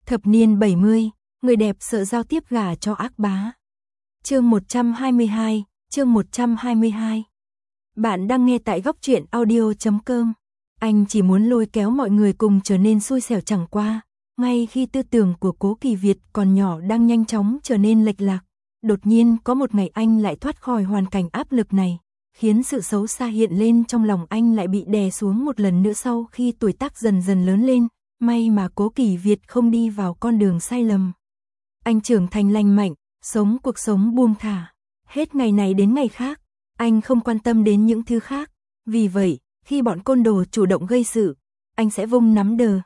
Thập niên 70, người đẹp sợ giao tiếp gả cho ác bá. Chương 122, chương 122. Bạn đang nghe tại góc truyện audio.com. Anh chỉ muốn lôi kéo mọi người cùng trở nên xui xẻo chẳng qua. Ngay khi tư tưởng của Cố Kỳ Việt còn nhỏ đang nhanh chóng trở nên lệch lạc, đột nhiên có một ngày anh lại thoát khỏi hoàn cảnh áp lực này, khiến sự xấu xa hiện lên trong lòng anh lại bị đè xuống một lần nữa sau khi tuổi tác dần dần lớn lên. May mà Cố Kỳ Việt không đi vào con đường sai lầm. Anh trưởng thành lành mạnh, sống cuộc sống buông thả. Hết ngày này đến ngày khác, anh không quan tâm đến những thứ khác. Vì vậy, khi bọn côn đồ chủ động gây sự, anh sẽ vung nắm đờ,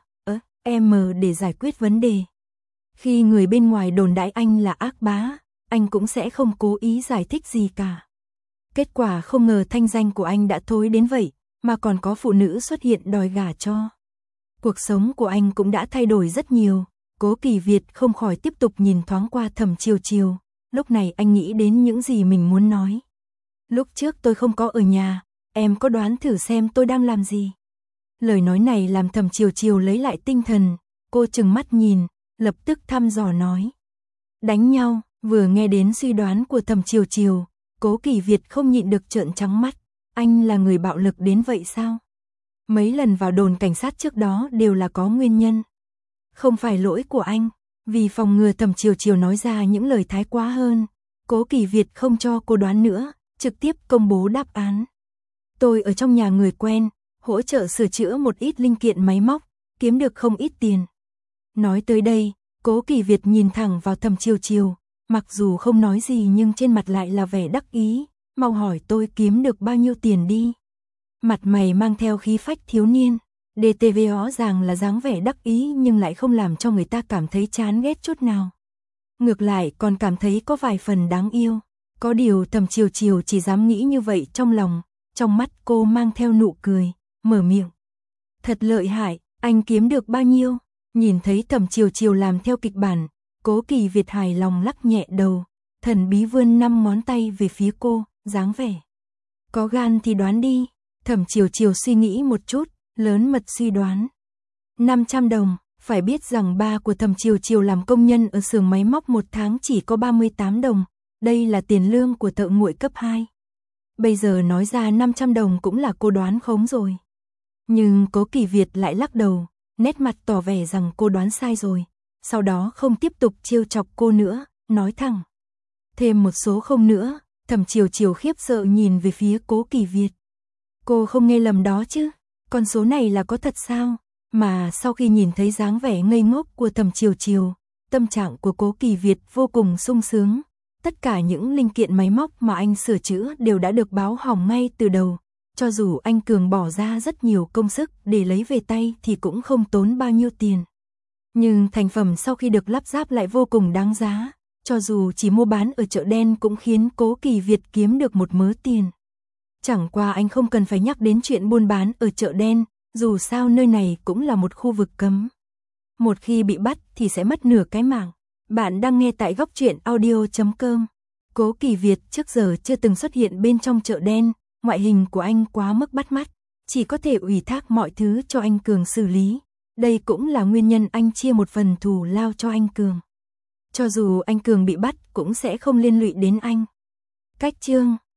để giải quyết vấn đề. Khi người bên ngoài đồn đãi anh là ác bá, anh cũng sẽ không cố ý giải thích gì cả. Kết quả không ngờ thanh danh của anh đã thối đến vậy, mà còn có phụ nữ xuất hiện đòi gả cho. Cuộc sống của anh cũng đã thay đổi rất nhiều. Cố Kỳ Việt không khỏi tiếp tục nhìn thoáng qua Thẩm Chiều Chiều. Lúc này anh nghĩ đến những gì mình muốn nói. Lúc trước tôi không có ở nhà, em có đoán thử xem tôi đang làm gì? Lời nói này làm Thẩm Chiều Chiều lấy lại tinh thần. Cô trừng mắt nhìn, lập tức thăm dò nói. Đánh nhau. Vừa nghe đến suy đoán của Thẩm Chiều Chiều, Cố Kỳ Việt không nhịn được trợn trắng mắt. Anh là người bạo lực đến vậy sao? Mấy lần vào đồn cảnh sát trước đó đều là có nguyên nhân. Không phải lỗi của anh. Vì phòng ngừa Thẩm Chiều Chiều nói ra những lời thái quá hơn, Cố Kỳ Việt không cho cô đoán nữa, trực tiếp công bố đáp án. Tôi ở trong nhà người quen, hỗ trợ sửa chữa một ít linh kiện máy móc, kiếm được không ít tiền. Nói tới đây, Cố Kỳ Việt nhìn thẳng vào Thẩm Chiều Chiều, mặc dù không nói gì nhưng trên mặt lại là vẻ đắc ý. Mau hỏi tôi kiếm được bao nhiêu tiền đi. Mặt mày mang theo khí phách thiếu niên, DTV rõ ràng là dáng vẻ đắc ý nhưng lại không làm cho người ta cảm thấy chán ghét chút nào. Ngược lại còn cảm thấy có vài phần đáng yêu. Có điều Thẩm Chiều Chiều chỉ dám nghĩ như vậy trong lòng, trong mắt cô mang theo nụ cười, mở miệng. Thật lợi hại, anh kiếm được bao nhiêu? Nhìn thấy Thẩm Chiều Chiều làm theo kịch bản, Cố Kỳ Việt hài lòng lắc nhẹ đầu, thần bí vươn 5 ngón tay về phía cô, dáng vẻ. Có gan thì đoán đi. Thẩm Chiều Chiều suy nghĩ một chút, lớn mật suy đoán. 500 đồng, phải biết rằng ba của Thẩm Chiều Chiều làm công nhân ở xưởng máy móc một tháng chỉ có 38 đồng, đây là tiền lương của thợ nguội cấp 2. Bây giờ nói ra 500 đồng cũng là cô đoán khống rồi. Nhưng Cố Kỳ Việt lại lắc đầu, nét mặt tỏ vẻ rằng cô đoán sai rồi, sau đó không tiếp tục trêu chọc cô nữa, nói thẳng. Thêm một số không nữa. Thẩm Chiều Chiều khiếp sợ nhìn về phía Cố Kỳ Việt. Cô không nghe lầm đó chứ? Con số này là có thật sao? Mà sau khi nhìn thấy dáng vẻ ngây ngốc của Thẩm Chiều Chiều, tâm trạng của Cố Kỳ Việt vô cùng sung sướng. Tất cả những linh kiện máy móc mà anh sửa chữa đều đã được báo hỏng ngay từ đầu. Cho dù anh Cường bỏ ra rất nhiều công sức để lấy về tay thì cũng không tốn bao nhiêu tiền. Nhưng thành phẩm sau khi được lắp ráp lại vô cùng đáng giá. Cho dù chỉ mua bán ở chợ đen cũng khiến Cố Kỳ Việt kiếm được một mớ tiền. Chẳng qua anh không cần phải nhắc đến chuyện buôn bán ở chợ đen, dù sao nơi này cũng là một khu vực cấm. Một khi bị bắt thì sẽ mất nửa cái mạng. Bạn đang nghe tại góc truyện audio.com. Cố Kỳ Việt trước giờ chưa từng xuất hiện bên trong chợ đen, ngoại hình của anh quá mức bắt mắt, chỉ có thể ủy thác mọi thứ cho anh Cường xử lý. Đây cũng là nguyên nhân anh chia một phần thù lao cho anh Cường. Cho dù anh Cường bị bắt cũng sẽ không liên lụy đến anh. Cách chương